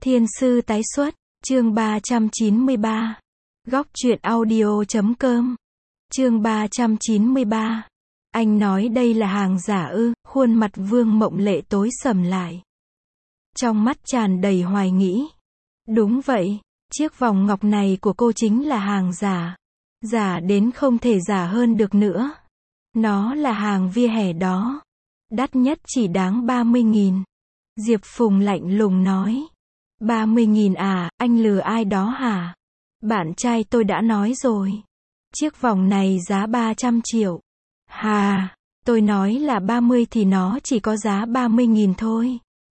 Thiên sư tái xuất, chương 393. Góc truyện audio.com. Chương 393. Anh nói đây là hàng giả ư? Khuôn mặt Vương Mộng Lệ tối sầm lại. Trong mắt tràn đầy hoài nghĩ. Đúng vậy, chiếc vòng ngọc này của cô chính là hàng giả. Giả đến không thể giả hơn được nữa. Nó là hàng vỉa hè đó. Đắt nhất chỉ đáng 30.000. Diệp Phùng lạnh lùng nói. 30.000 à, anh lừa ai đó hả? Bạn trai tôi đã nói rồi. Chiếc vòng này giá 300 triệu. Hà, tôi nói là 30 thì nó chỉ có giá 30.000 thôi.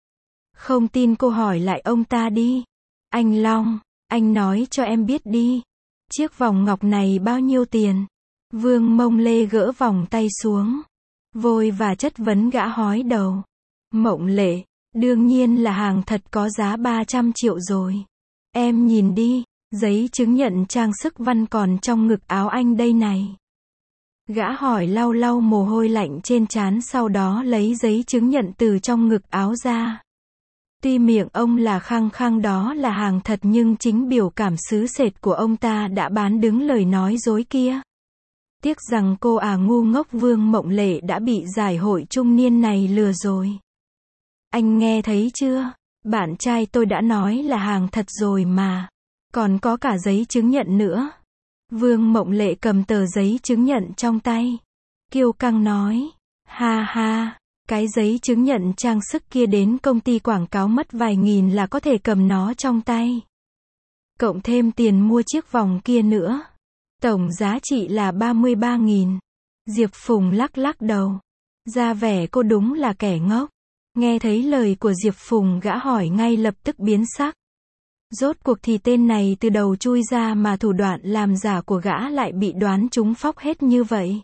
Không tin cô hỏi lại ông ta đi. Anh Long, anh nói cho em biết đi. Chiếc vòng ngọc này bao nhiêu tiền? Vương Mông Lê gỡ vòng tay xuống. Vội và chất vấn gã hói đầu. Mộng Lệ, đương nhiên là hàng thật có giá 300 triệu rồi. Em nhìn đi, giấy chứng nhận trang sức văn còn trong ngực áo anh đây này. Gã hỏi lau lau mồ hôi lạnh trên trán, sau đó lấy giấy chứng nhận từ trong ngực áo ra. Tuy miệng ông là khăng khăng đó là hàng thật, nhưng chính biểu cảm xứ sệt của ông ta đã bán đứng lời nói dối kia. Tiếc rằng cô ngu ngốc Vương Mộng Lệ đã bị giải hội trung niên này lừa rồi. Anh nghe thấy chưa? Bạn trai tôi đã nói là hàng thật rồi mà. Còn có cả giấy chứng nhận nữa. Vương Mộng Lệ cầm tờ giấy chứng nhận trong tay. Kiêu căng nói. Ha ha, cái giấy chứng nhận trang sức kia đến công ty quảng cáo mất vài nghìn là có thể cầm nó trong tay. Cộng thêm tiền mua chiếc vòng kia nữa. Tổng giá trị là 33.000. Diệp Phùng lắc lắc đầu. Ra vẻ cô đúng là kẻ ngốc. Nghe thấy lời của Diệp Phùng, gã hỏi ngay lập tức biến sắc. Rốt cuộc thì tên này từ đầu chui ra mà thủ đoạn làm giả của gã lại bị đoán trúng phóc hết như vậy.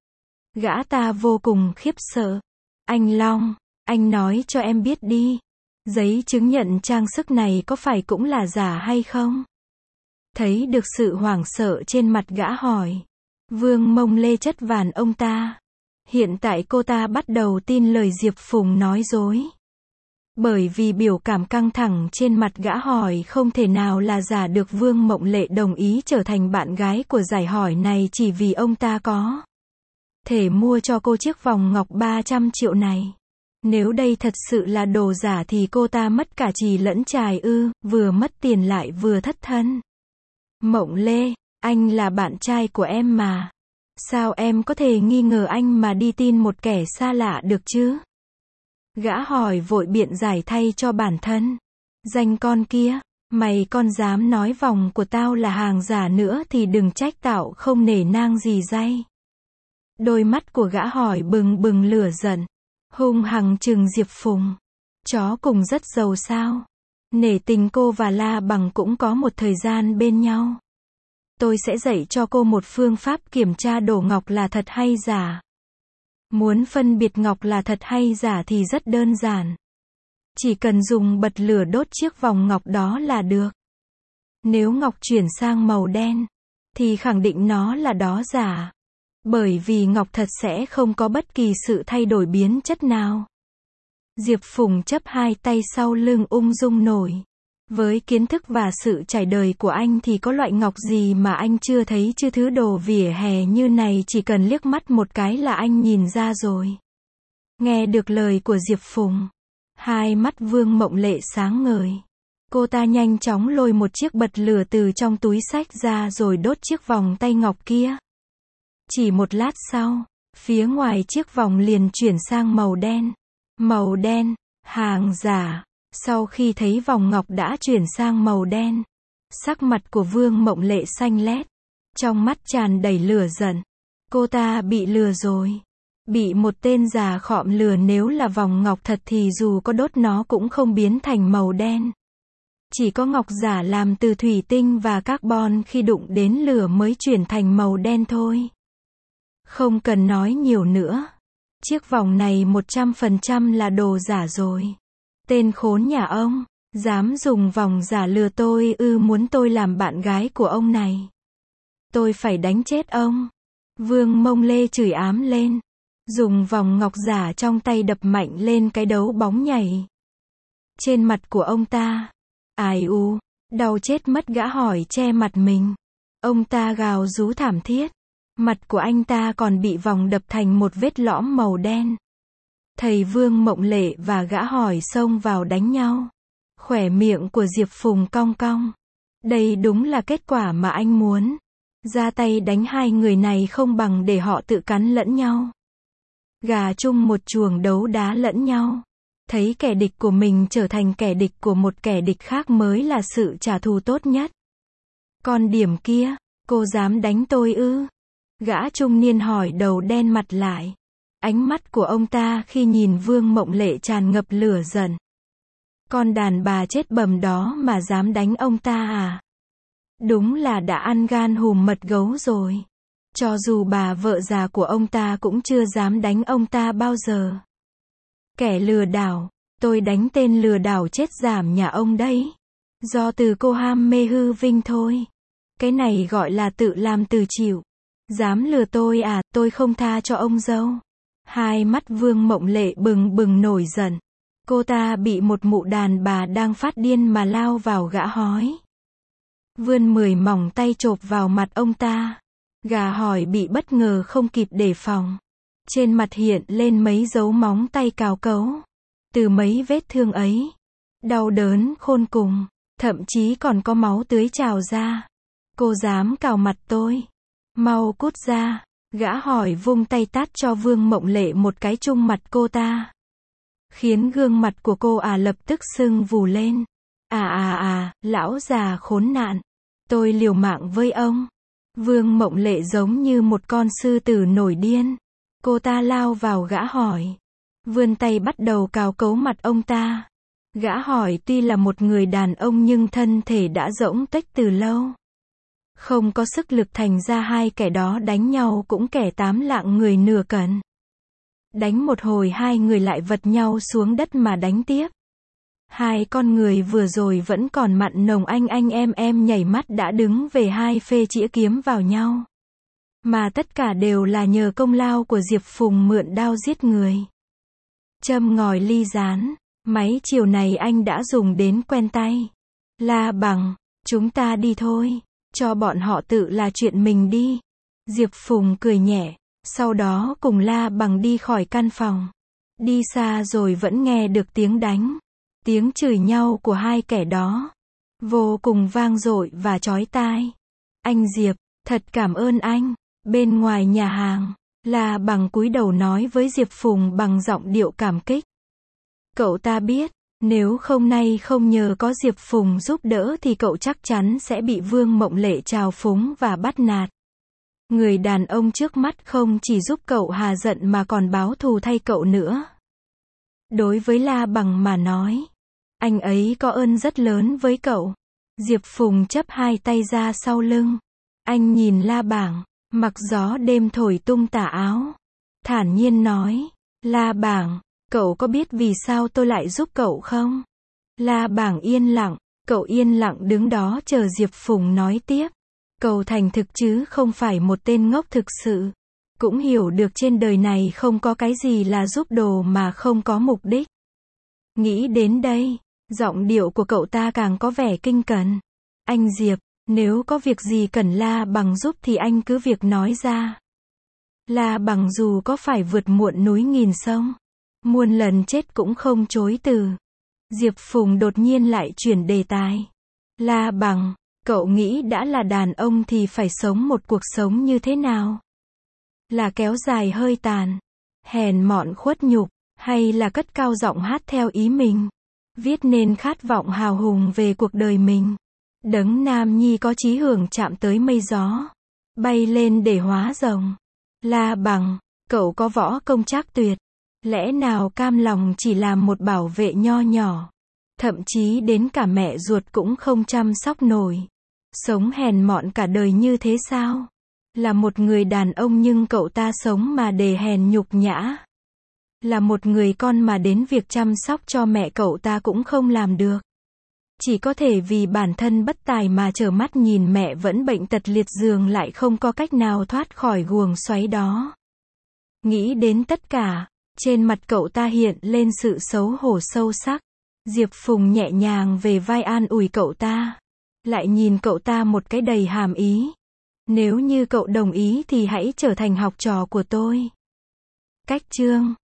Gã ta vô cùng khiếp sợ. Anh Long, anh nói cho em biết đi. Giấy chứng nhận trang sức này có phải cũng là giả hay không? Thấy được sự hoảng sợ trên mặt gã hỏi. Vương Mông Lê chất vàn ông ta. Hiện tại cô ta bắt đầu tin lời Diệp Phùng nói dối. Bởi vì biểu cảm căng thẳng trên mặt gã hỏi không thể nào là giả được. Vương Mộng Lệ đồng ý trở thành bạn gái của giải hỏi này chỉ vì ông ta có thể mua cho cô chiếc vòng ngọc 300 triệu này. Nếu đây thật sự là đồ giả thì cô ta mất cả chì lẫn chài ư? Vừa mất tiền lại vừa thất thân. Mộng Lê, anh là bạn trai của em mà. Sao em có thể nghi ngờ anh mà đi tin một kẻ xa lạ được chứ? Gã hỏi vội biện giải thay cho bản thân. Danh con kia, mày con dám nói vòng của tao là hàng giả nữa thì đừng trách tao không nể nang gì day. Đôi mắt của gã hỏi bừng bừng lửa giận. Hung hăng trừng Diệp Phùng. Chó cùng rất giàu sao? Nể tình cô và La Bằng cũng có một thời gian bên nhau. Tôi sẽ dạy cho cô một phương pháp kiểm tra đồ ngọc là thật hay giả. Muốn phân biệt ngọc là thật hay giả thì rất đơn giản. Chỉ cần dùng bật lửa đốt chiếc vòng ngọc đó là được. Nếu ngọc chuyển sang màu đen, thì khẳng định nó là đó giả. Bởi vì ngọc thật sẽ không có bất kỳ sự thay đổi biến chất nào. Diệp Phùng chấp hai tay sau lưng ung dung nổi. Với kiến thức và sự trải đời của anh thì có loại ngọc gì mà anh chưa thấy chứ? Thứ đồ vỉa hè như này chỉ cần liếc mắt một cái là anh nhìn ra rồi. Nghe được lời của Diệp Phùng, hai mắt Vương Mộng Lệ sáng ngời. Cô ta nhanh chóng lôi một chiếc bật lửa từ trong túi xách ra rồi đốt chiếc vòng tay ngọc kia. Chỉ một lát sau, phía ngoài chiếc vòng liền chuyển sang màu đen. Màu đen, hàng giả. Sau khi thấy vòng ngọc đã chuyển sang màu đen, sắc mặt của Vương Mộng Lệ xanh lét, trong mắt tràn đầy lửa giận. Cô ta bị lừa rồi. Bị một tên già khọm lừa. Nếu là vòng ngọc thật thì dù có đốt nó cũng không biến thành màu đen. Chỉ có ngọc giả làm từ thủy tinh và carbon khi đụng đến lửa mới chuyển thành màu đen thôi. Không cần nói nhiều nữa. Chiếc vòng này 100% là đồ giả rồi. Tên khốn nhà ông, dám dùng vòng giả lừa tôi ư? Muốn tôi làm bạn gái của ông này, tôi phải đánh chết ông. Vương Mông Lê chửi ám lên. Dùng vòng ngọc giả trong tay đập mạnh lên cái đấu bóng nhảy. Trên mặt của ông ta Ai u, đau chết mất, gã hỏi che mặt mình. Ông ta gào rú thảm thiết. Mặt của anh ta còn bị vòng đập thành một vết lõm màu đen. Thầy Vương Mộng Lệ và gã hỏi xông vào đánh nhau. Khóe miệng của Diệp Phùng cong cong. Đây đúng là kết quả mà anh muốn. Ra tay đánh hai người này không bằng để họ tự cắn lẫn nhau. Gà chung một chuồng đấu đá lẫn nhau. Thấy kẻ địch của mình trở thành kẻ địch của một kẻ địch khác mới là sự trả thù tốt nhất. Con điểm kia, cô dám đánh tôi ư? Gã trung niên hỏi đầu đen mặt lại. Ánh mắt của ông ta khi nhìn Vương Mộng Lệ tràn ngập lửa giận. Con đàn bà chết bầm đó mà dám đánh ông ta à? Đúng là đã ăn gan hùm mật gấu rồi. Cho dù bà vợ già của ông ta cũng chưa dám đánh ông ta bao giờ. Kẻ lừa đảo, tôi đánh tên lừa đảo chết giảm nhà ông đấy. Do từ cô ham mê hư vinh thôi. Cái này gọi là tự làm tự chịu. Dám lừa tôi à, tôi không tha cho ông dâu. Hai mắt Vương Mộng Lệ bừng bừng nổi giận. Cô ta bị một mụ đàn bà đang phát điên mà lao vào gã hói. Vươn 10 móng tay chộp vào mặt ông ta. Gà hỏi bị bất ngờ không kịp đề phòng. Trên mặt hiện lên mấy dấu móng tay cào cấu. Từ mấy vết thương ấy, đau đớn khôn cùng, thậm chí còn có máu tưới trào ra. Cô dám cào mặt tôi? Mau cút ra. Gã hỏi vung tay tát cho Vương Mộng Lệ một cái trúng mặt cô ta. Khiến gương mặt của cô lập tức sưng vù lên. Lão già khốn nạn. Tôi liều mạng với ông. Vương Mộng Lệ giống như một con sư tử nổi điên. Cô ta lao vào gã hỏi. Vươn tay bắt đầu cào cấu mặt ông ta. Gã hỏi tuy là một người đàn ông nhưng thân thể đã rỗng tuếch từ lâu. Không có sức lực, thành ra hai kẻ đó đánh nhau cũng kẻ tám lạng người nửa cân. Đánh một hồi hai người lại vật nhau xuống đất mà đánh tiếp. Hai con người vừa rồi vẫn còn mặn nồng anh em nhảy mắt đã đứng về hai phê chĩa kiếm vào nhau. Mà tất cả đều là nhờ công lao của Diệp Phùng mượn đao giết người. Châm ngòi ly rán, máy chiều này anh đã dùng đến quen tay. La Bằng, chúng ta đi thôi, cho bọn họ tự là chuyện mình đi. Diệp Phùng cười nhẹ, sau đó cùng La Bằng đi khỏi căn phòng. Đi xa rồi vẫn nghe được tiếng đánh, tiếng chửi nhau của hai kẻ đó. Vô cùng vang dội và chói tai. Anh Diệp, thật cảm ơn anh. Bên ngoài nhà hàng, La Bằng cúi đầu nói với Diệp Phùng bằng giọng điệu cảm kích. Cậu ta biết, nếu không nay không nhờ có Diệp Phùng giúp đỡ thì cậu chắc chắn sẽ bị Vương Mộng Lệ trào phúng và bắt nạt. Người đàn ông trước mắt không chỉ giúp cậu hà giận mà còn báo thù thay cậu nữa. Đối với La Bằng mà nói, anh ấy có ơn rất lớn với cậu. Diệp Phùng chắp hai tay ra sau lưng. Anh nhìn La Bảng, mặc gió đêm thổi tung tà áo. Thản nhiên nói, La Bảng, cậu có biết vì sao tôi lại giúp cậu không? La Bảng yên lặng, cậu yên lặng đứng đó chờ Diệp Phùng nói tiếp. Cậu thành thực chứ không phải một tên ngốc thực sự. Cũng hiểu được trên đời này không có cái gì là giúp đồ mà không có mục đích. Nghĩ đến đây, giọng điệu của cậu ta càng có vẻ kinh cẩn. Anh Diệp, nếu có việc gì cần La Bằng giúp thì anh cứ việc nói ra. La Bằng dù có phải vượt muộn núi nghìn sông, muôn lần chết cũng không chối từ. Diệp Phùng đột nhiên lại chuyển đề tài. La Bằng, cậu nghĩ đã là đàn ông thì phải sống một cuộc sống như thế nào? Là kéo dài hơi tàn, hèn mọn khuất nhục, hay là cất cao giọng hát theo ý mình? Viết nên khát vọng hào hùng về cuộc đời mình. Đấng nam nhi có chí hưởng chạm tới mây gió, bay lên để hóa rồng. La Bằng, cậu có võ công trác tuyệt, lẽ nào cam lòng chỉ làm một bảo vệ nho nhỏ, thậm chí đến cả mẹ ruột cũng không chăm sóc nổi, sống hèn mọn cả đời như thế sao? Là một người đàn ông nhưng cậu ta sống mà để hèn nhục nhã. Là một người con mà đến việc chăm sóc cho mẹ cậu ta cũng không làm được. Chỉ có thể vì bản thân bất tài mà trơ mắt nhìn mẹ vẫn bệnh tật liệt giường lại không có cách nào thoát khỏi guồng xoáy đó. Nghĩ đến tất cả, trên mặt cậu ta hiện lên sự xấu hổ sâu sắc. Diệp Phùng nhẹ nhàng về vai an ủi cậu ta. Lại nhìn cậu ta một cái đầy hàm ý. Nếu như cậu đồng ý thì hãy trở thành học trò của tôi. Cách chương